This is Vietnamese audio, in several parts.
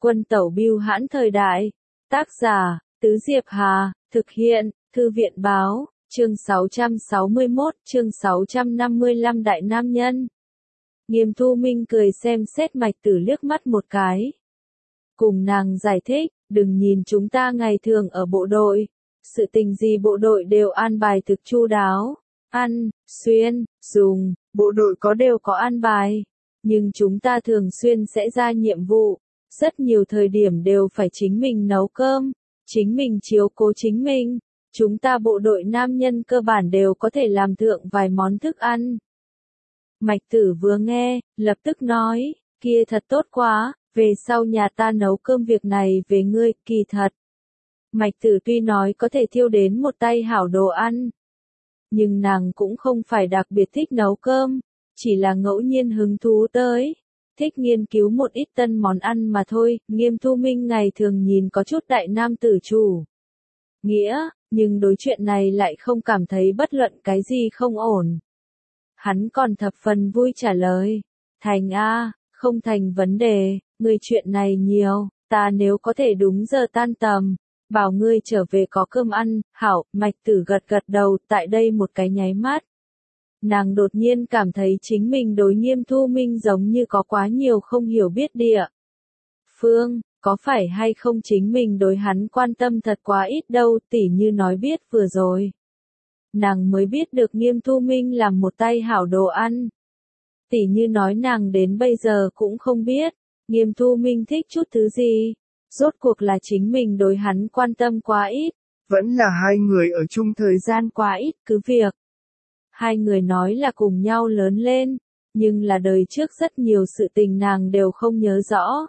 Quân tẩu bưu hãn thời đại. Tác giả, Tứ Diệp Hà, thực hiện, Thư viện báo, chương 661, chương 655 Đại Nam Nhân. Nghiêm Thu Minh cười xem xét Mạch Tử liếc mắt một cái. Cùng nàng giải thích, đừng nhìn chúng ta ngày thường ở bộ đội. Sự tình gì bộ đội đều an bài thực chu đáo. Ăn, xuyên, dùng, bộ đội đều có an bài. Nhưng chúng ta thường xuyên sẽ ra nhiệm vụ. Rất nhiều thời điểm đều phải chính mình nấu cơm, chính mình chiếu cố chính mình. Chúng ta bộ đội nam nhân cơ bản đều có thể làm thượng vài món thức ăn. Mạch Tử vừa nghe, lập tức nói, kia thật tốt quá, về sau nhà ta nấu cơm việc này về ngươi, kỳ thật. Mạch Tử tuy nói có thể thiêu đến một tay hảo đồ ăn, nhưng nàng cũng không phải đặc biệt thích nấu cơm, chỉ là ngẫu nhiên hứng thú tới. Thích nghiên cứu một ít tân món ăn mà thôi. Nghiêm Thu Minh ngày thường nhìn có chút đại nam tử chủ nghĩa, nhưng đối chuyện này lại không cảm thấy bất luận cái gì không ổn. Hắn còn thập phần vui trả lời, thành a, không thành vấn đề, ngươi chuyện này nhiều, ta nếu có thể đúng giờ tan tầm, bảo ngươi trở về có cơm ăn, hảo. Mạch Tử gật gật đầu, tại đây một cái nháy mắt. Nàng đột nhiên cảm thấy chính mình đối Nghiêm Thu Minh giống như có quá nhiều không hiểu biết địa phương, có phải hay không chính mình đối hắn quan tâm thật quá ít đâu, tỉ như nói biết vừa rồi. Nàng mới biết được Nghiêm Thu Minh làm một tay hảo đồ ăn. Tỉ như nói nàng đến bây giờ cũng không biết, Nghiêm Thu Minh thích chút thứ gì, rốt cuộc là chính mình đối hắn quan tâm quá ít. Vẫn là hai người ở chung thời gian quá ít, cứ việc. Hai người nói là cùng nhau lớn lên, nhưng là đời trước rất nhiều sự tình nàng đều không nhớ rõ.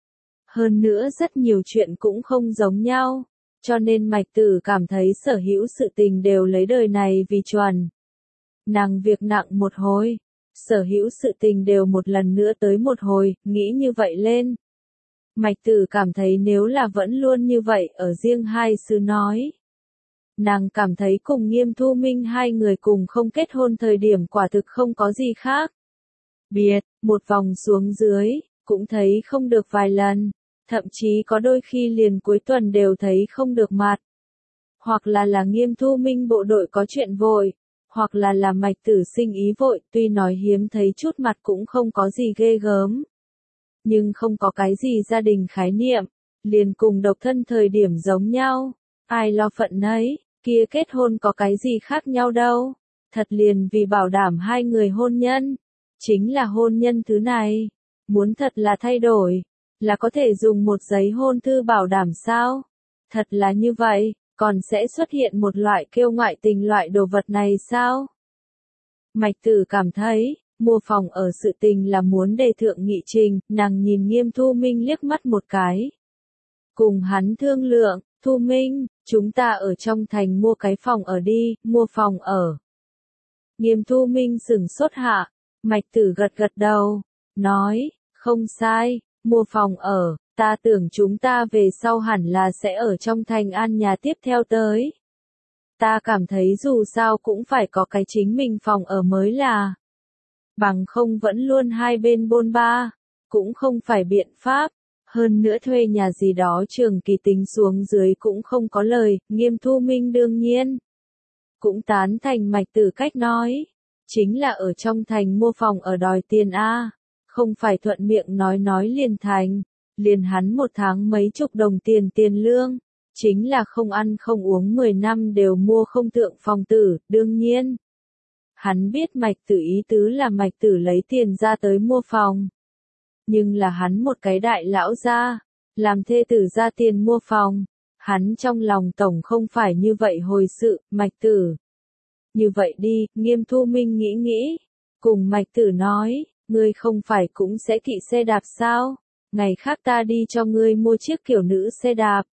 Hơn nữa rất nhiều chuyện cũng không giống nhau, cho nên Mạch Tử cảm thấy sở hữu sự tình đều lấy đời này vì chuẩn. Nàng việc nặng một hồi, sở hữu sự tình đều một lần nữa tới một hồi, nghĩ như vậy lên. Mạch Tử cảm thấy nếu là vẫn luôn như vậy ở riêng hai xứ nói. Nàng cảm thấy cùng Nghiêm Thu Minh hai người cùng không kết hôn thời điểm quả thực không có gì khác. Biệt, một vòng xuống dưới, cũng thấy không được vài lần, thậm chí có đôi khi liền cuối tuần đều thấy không được mặt. Hoặc là Nghiêm Thu Minh bộ đội có chuyện vội, hoặc là Mạch Tử sinh ý vội, tuy nói hiếm thấy chút mặt cũng không có gì ghê gớm. Nhưng không có cái gì gia đình khái niệm, liền cùng độc thân thời điểm giống nhau, ai lo phận nấy. Kia kết hôn có cái gì khác nhau đâu, thật liền vì bảo đảm hai người hôn nhân, chính là hôn nhân thứ này, muốn thật là thay đổi, là có thể dùng một giấy hôn thư bảo đảm sao, thật là như vậy, còn sẽ xuất hiện một loại kêu ngoại tình loại đồ vật này sao? Mạch Tử cảm thấy, mua phòng ở sự tình là muốn đề thượng nghị trình, nàng nhìn Nghiêm Thu Minh liếc mắt một cái. Cùng hắn thương lượng, Thu Minh, chúng ta ở trong thành mua cái phòng ở đi, mua phòng ở. Nghiêm Thu Minh sửng sốt hạ, Mạch Tử gật gật đầu, nói, không sai, mua phòng ở, ta tưởng chúng ta về sau hẳn là sẽ ở trong thành an nhà tiếp theo tới. Ta cảm thấy dù sao cũng phải có cái chính mình phòng ở mới là. Bằng không vẫn luôn hai bên bôn ba, cũng không phải biện pháp. Hơn nữa thuê nhà gì đó trường kỳ tính xuống dưới cũng không có lời, Nghiêm Thu Minh đương nhiên cũng tán thành Mạch Tử cách nói, chính là ở trong thành mua phòng ở đòi tiền a, không phải thuận miệng nói liền thành, liền hắn một tháng mấy chục đồng tiền lương, chính là không ăn không uống 10 năm đều mua không thượng phòng tử, đương nhiên. Hắn biết Mạch Tử ý tứ là Mạch Tử lấy tiền ra tới mua phòng. Nhưng là hắn một cái đại lão gia, làm thê tử ra tiền mua phòng, hắn trong lòng tổng không phải như vậy hồi sự, Mạch Tử. Như vậy đi, Nghiêm Thu Minh nghĩ, cùng Mạch Tử nói, ngươi không phải cũng sẽ kỵ xe đạp sao, ngày khác ta đi cho ngươi mua chiếc kiểu nữ xe đạp.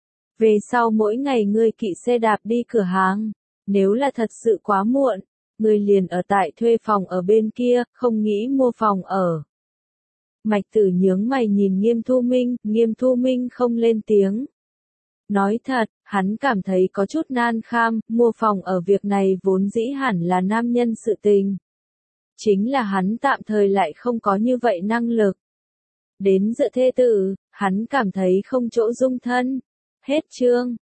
Về sau mỗi ngày ngươi kỵ xe đạp đi cửa hàng, nếu là thật sự quá muộn, ngươi liền ở tại thuê phòng ở bên kia, không nghĩ mua phòng ở. Mạch Tử nhướng mày nhìn Nghiêm Thu Minh không lên tiếng. Nói thật, hắn cảm thấy có chút nan kham, mua phòng ở việc này vốn dĩ hẳn là nam nhân sự tình. Chính là hắn tạm thời lại không có như vậy năng lực. Đến dựa thê tử, Hắn cảm thấy không chỗ dung thân. Hết chương.